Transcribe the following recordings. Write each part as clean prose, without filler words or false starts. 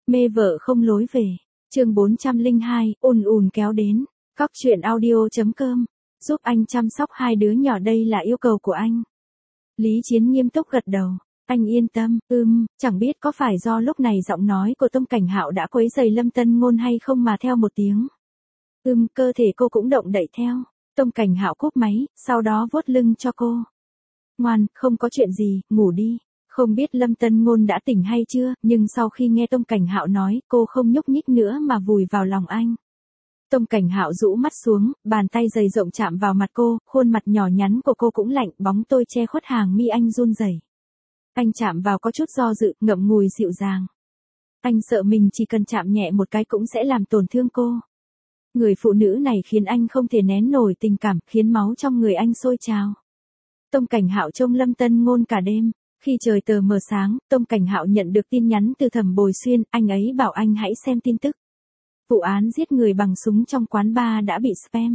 Mê vợ không lối về. Chương 402, ùn ùn kéo đến. Cóc truyện audio.com. Giúp anh chăm sóc hai đứa nhỏ đây là yêu cầu của anh. Lý Chiến nghiêm túc gật đầu. Anh yên tâm, chẳng biết có phải do lúc này giọng nói của Tông Cảnh Hạo đã quấy rầy Lâm Tân Ngôn hay không mà theo một tiếng. Cơ thể cô cũng động đậy theo. Tông Cảnh Hạo cúp máy, sau đó vuốt lưng cho cô. Ngoan, không có chuyện gì, ngủ đi. Không biết Lâm Tân Ngôn đã tỉnh hay chưa, nhưng sau khi nghe Tông Cảnh Hạo nói, cô không nhúc nhích nữa mà vùi vào lòng anh. Tông Cảnh Hạo rũ mắt xuống, bàn tay dày rộng chạm vào mặt cô, khuôn mặt nhỏ nhắn của cô cũng lạnh, bóng tôi che khuất hàng mi anh run rẩy. Anh chạm vào có chút do dự, ngậm ngùi dịu dàng. Anh sợ mình chỉ cần chạm nhẹ một cái cũng sẽ làm tổn thương cô. Người phụ nữ này khiến anh không thể nén nổi tình cảm, khiến máu trong người anh sôi trào. Tông Cảnh Hạo trông Lâm Tân Ngôn cả đêm. Khi trời tờ mờ sáng, Tông Cảnh Hạo nhận được tin nhắn từ Thẩm Bồi Xuyên, anh ấy bảo anh hãy xem tin tức. Vụ án giết người bằng súng trong quán bar đã bị spam.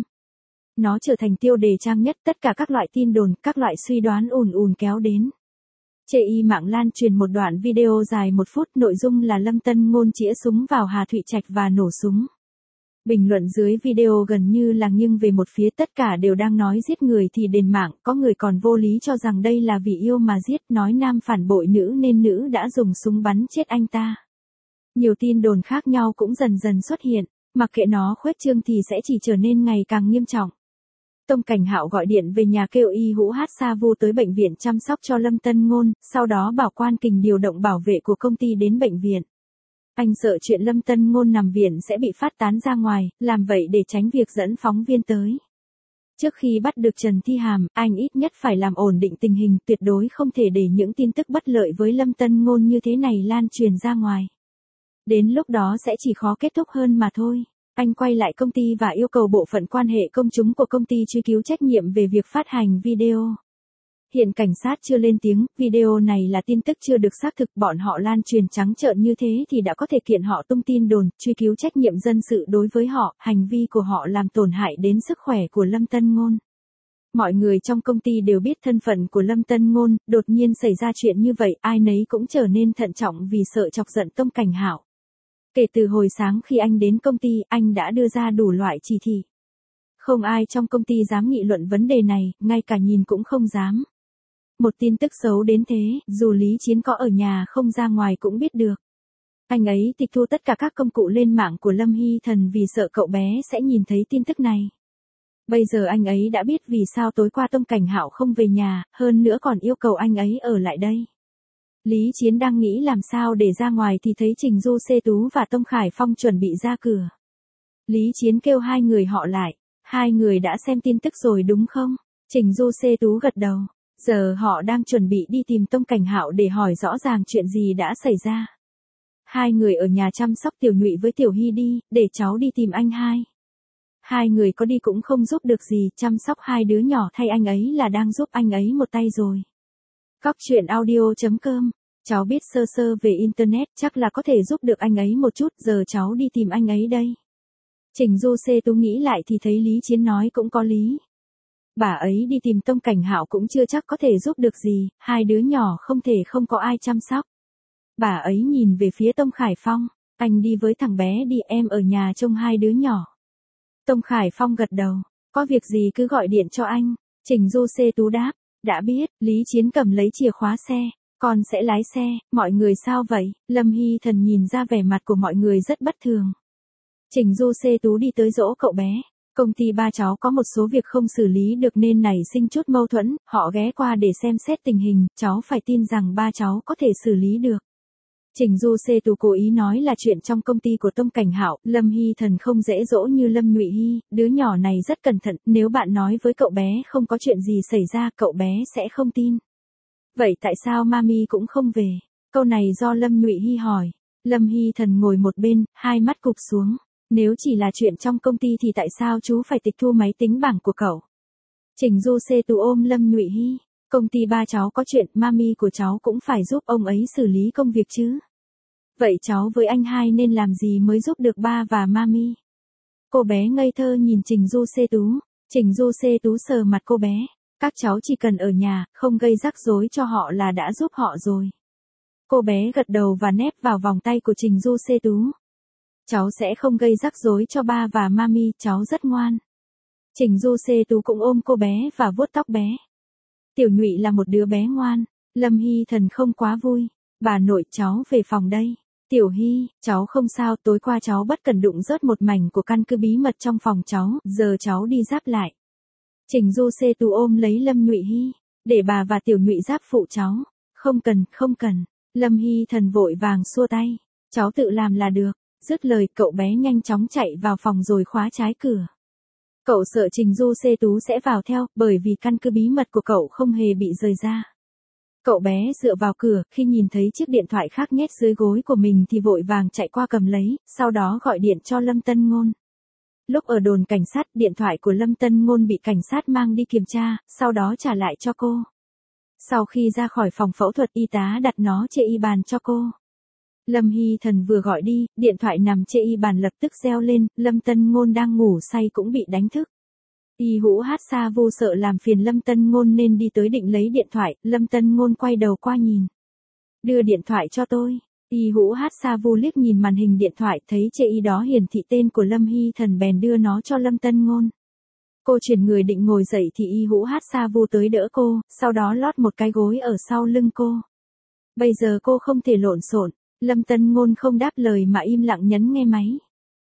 Nó trở thành tiêu đề trang nhất, tất cả các loại tin đồn, các loại suy đoán ùn ùn kéo đến. Chê y mạng lan truyền một đoạn video dài 1 phút, nội dung là Lâm Tân Ngôn chĩa súng vào Hà Thụy Trạch và nổ súng. Bình luận dưới video gần như là nghiêng về một phía, tất cả đều đang nói giết người thì đền mạng, có người còn vô lý cho rằng đây là vì yêu mà giết, nói nam phản bội nữ nên nữ đã dùng súng bắn chết anh ta. Nhiều tin đồn khác nhau cũng dần dần xuất hiện, mặc kệ nó khuếch trương thì sẽ chỉ trở nên ngày càng nghiêm trọng. Tông Cảnh Hạo gọi điện về nhà kêu y hũ hát sa vu tới bệnh viện chăm sóc cho Lâm Tân Ngôn, sau đó bảo Quan Kình điều động bảo vệ của công ty đến bệnh viện. Anh sợ chuyện Lâm Tân Ngôn nằm viện sẽ bị phát tán ra ngoài, làm vậy để tránh việc dẫn phóng viên tới. Trước khi bắt được Trần Thi Hàm, anh ít nhất phải làm ổn định tình hình, tuyệt đối không thể để những tin tức bất lợi với Lâm Tân Ngôn như thế này lan truyền ra ngoài. Đến lúc đó sẽ chỉ khó kết thúc hơn mà thôi. Anh quay lại công ty và yêu cầu bộ phận quan hệ công chúng của công ty truy cứu trách nhiệm về việc phát hành video. Hiện cảnh sát chưa lên tiếng, video này là tin tức chưa được xác thực, bọn họ lan truyền trắng trợn như thế thì đã có thể kiện họ tung tin đồn, truy cứu trách nhiệm dân sự đối với họ, hành vi của họ làm tổn hại đến sức khỏe của Lâm Tân Ngôn. Mọi người trong công ty đều biết thân phận của Lâm Tân Ngôn, đột nhiên xảy ra chuyện như vậy, ai nấy cũng trở nên thận trọng vì sợ chọc giận Tông Cảnh Hạo. Kể từ hồi sáng khi anh đến công ty, anh đã đưa ra đủ loại chỉ thị. Không ai trong công ty dám nghị luận vấn đề này, ngay cả nhìn cũng không dám. Một tin tức xấu đến thế, dù Lý Chiến có ở nhà không ra ngoài cũng biết được. Anh ấy tịch thu tất cả các công cụ lên mạng của Lâm Hy Thần vì sợ cậu bé sẽ nhìn thấy tin tức này. Bây giờ anh ấy đã biết vì sao tối qua Tông Cảnh Hạo không về nhà, hơn nữa còn yêu cầu anh ấy ở lại đây. Lý Chiến đang nghĩ làm sao để ra ngoài thì thấy Trình Du Xê Tú và Tông Khải Phong chuẩn bị ra cửa. Lý Chiến kêu hai người họ lại. Hai người đã xem tin tức rồi đúng không? Trình Du Xê Tú gật đầu. Giờ họ đang chuẩn bị đi tìm Tông Cảnh Hạo để hỏi rõ ràng chuyện gì đã xảy ra. Hai người ở nhà chăm sóc Tiểu Nhụy với Tiểu Hy đi, để cháu đi tìm anh hai. Hai người có đi cũng không giúp được gì, chăm sóc hai đứa nhỏ thay anh ấy là đang giúp anh ấy một tay rồi. Cóc truyện audio.com. Cháu biết sơ sơ về Internet, chắc là có thể giúp được anh ấy một chút, giờ cháu đi tìm anh ấy đây. Trình Du Xê Tú nghĩ lại thì thấy Lý Chiến nói cũng có lý. Bà ấy đi tìm Tông Cảnh Hạo cũng chưa chắc có thể giúp được gì, hai đứa nhỏ không thể không có ai chăm sóc. Bà ấy nhìn về phía Tông Khải Phong, anh đi với thằng bé đi, em ở nhà trông hai đứa nhỏ. Tông Khải Phong gật đầu, có việc gì cứ gọi điện cho anh. Trình Du Xê Tú đáp, đã biết. Lý Chiến cầm lấy chìa khóa xe, con sẽ lái xe. Mọi người sao vậy? Lâm Hy Thần nhìn ra vẻ mặt của mọi người rất bất thường. Trình Du Xê Tú đi tới dỗ cậu bé. Công ty ba cháu có một số việc không xử lý được nên nảy sinh chút mâu thuẫn, họ ghé qua để xem xét tình hình, cháu phải tin rằng ba cháu có thể xử lý được. Trình Du Xê Tú cố ý nói là chuyện trong công ty của Tông Cảnh Hạo, Lâm Hy Thần không dễ dỗ như Lâm Nhụy Hy, đứa nhỏ này rất cẩn thận, nếu bạn nói với cậu bé không có chuyện gì xảy ra, cậu bé sẽ không tin. Vậy tại sao Mami cũng không về? Câu này do Lâm Nhụy Hy hỏi. Lâm Hy Thần ngồi một bên, hai mắt cụp xuống. Nếu chỉ là chuyện trong công ty thì tại sao chú phải tịch thu máy tính bảng của cậu? Trình Du Xê Tú ôm Lâm Nhụy Hy. Công ty ba cháu có chuyện, Mami của cháu cũng phải giúp ông ấy xử lý công việc chứ. Vậy cháu với anh hai nên làm gì mới giúp được ba và Mami? Cô bé ngây thơ nhìn Trình Du Xê Tú. Trình Du Xê Tú sờ mặt cô bé. Các cháu chỉ cần ở nhà, không gây rắc rối cho họ là đã giúp họ rồi. Cô bé gật đầu và nép vào vòng tay của Trình Du Xê Tú. Cháu sẽ không gây rắc rối cho ba và mami, cháu rất ngoan. Trình Du Xê Tú cũng ôm cô bé và vuốt tóc bé. Tiểu Nhụy là một đứa bé ngoan. Lâm Hy Thần không quá vui. Bà nội, cháu về phòng đây. Tiểu Hy, cháu không sao, tối qua cháu bất cẩn đụng rớt một mảnh của căn cứ bí mật trong phòng cháu, giờ cháu đi ráp lại. Trình Du Xê Tú ôm lấy Lâm Nhụy Hy, để bà và Tiểu Nhụy ráp phụ cháu. Không cần, không cần. Lâm Hy Thần vội vàng xua tay. Cháu tự làm là được. Dứt lời, cậu bé nhanh chóng chạy vào phòng rồi khóa trái cửa. Cậu sợ Trình Du Xê Tú sẽ vào theo, bởi vì căn cứ bí mật của cậu không hề bị rời ra. Cậu bé dựa vào cửa, khi nhìn thấy chiếc điện thoại khác nhét dưới gối của mình thì vội vàng chạy qua cầm lấy, sau đó gọi điện cho Lâm Tân Ngôn. Lúc ở đồn cảnh sát, điện thoại của Lâm Tân Ngôn bị cảnh sát mang đi kiểm tra, sau đó trả lại cho cô. Sau khi ra khỏi phòng phẫu thuật, y tá đặt nó trên y bàn cho cô. Lâm Hy Thần vừa gọi đi, điện thoại nằm trên y bàn lập tức reo lên, Lâm Tân Ngôn đang ngủ say cũng bị đánh thức. Y Hữu Hát Sa Vu sợ làm phiền Lâm Tân Ngôn nên đi tới định lấy điện thoại, Lâm Tân Ngôn quay đầu qua nhìn. Đưa điện thoại cho tôi. Y Hữu Hát Sa Vu liếc nhìn màn hình điện thoại, thấy trên y đó hiển thị tên của Lâm Hy Thần bèn đưa nó cho Lâm Tân Ngôn. Cô chuyển người định ngồi dậy thì Y Hữu Hát Sa Vu tới đỡ cô, sau đó lót một cái gối ở sau lưng cô. Bây giờ cô không thể lộn xộn. Lâm Tân Ngôn không đáp lời mà im lặng nhấn nghe máy.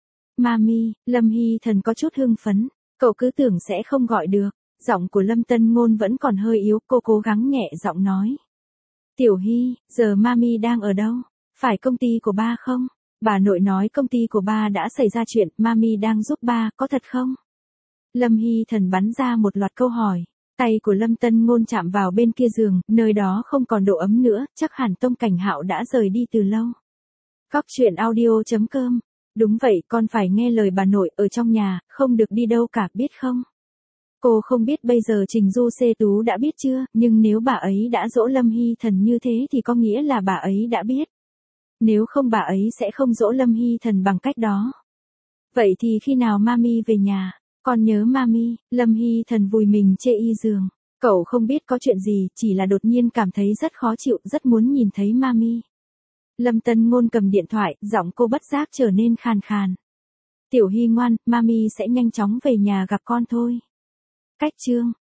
Mami, Lâm Hy Thần có chút hưng phấn. Cậu cứ tưởng sẽ không gọi được. Giọng của Lâm Tân Ngôn vẫn còn hơi yếu, cô cố gắng nhẹ giọng nói. Tiểu Hy, giờ mami đang ở đâu? Phải công ty của ba không? Bà nội nói công ty của ba đã xảy ra chuyện, mami đang giúp ba, có thật không? Lâm Hy Thần bắn ra một loạt câu hỏi. Tay của Lâm Tân Ngôn chạm vào bên kia giường, nơi đó không còn độ ấm nữa, chắc hẳn Tông Cảnh Hạo đã rời đi từ lâu. Cóc truyện audio.com. Đúng vậy, con phải nghe lời bà nội, ở trong nhà, không được đi đâu cả, biết không? Cô không biết bây giờ Trình Du Xê Tú đã biết chưa, nhưng nếu bà ấy đã dỗ Lâm Hy Thần như thế thì có nghĩa là bà ấy đã biết. Nếu không bà ấy sẽ không dỗ Lâm Hy Thần bằng cách đó. Vậy thì khi nào mami về nhà? Con nhớ mami. Lâm Hy Thần vùi mình trên y giường. Cậu không biết có chuyện gì, chỉ là đột nhiên cảm thấy rất khó chịu, rất muốn nhìn thấy mami. Lâm Tân Ngôn cầm điện thoại, giọng cô bất giác trở nên khàn khàn. Tiểu Hy ngoan, mami sẽ nhanh chóng về nhà gặp con thôi. Cách chương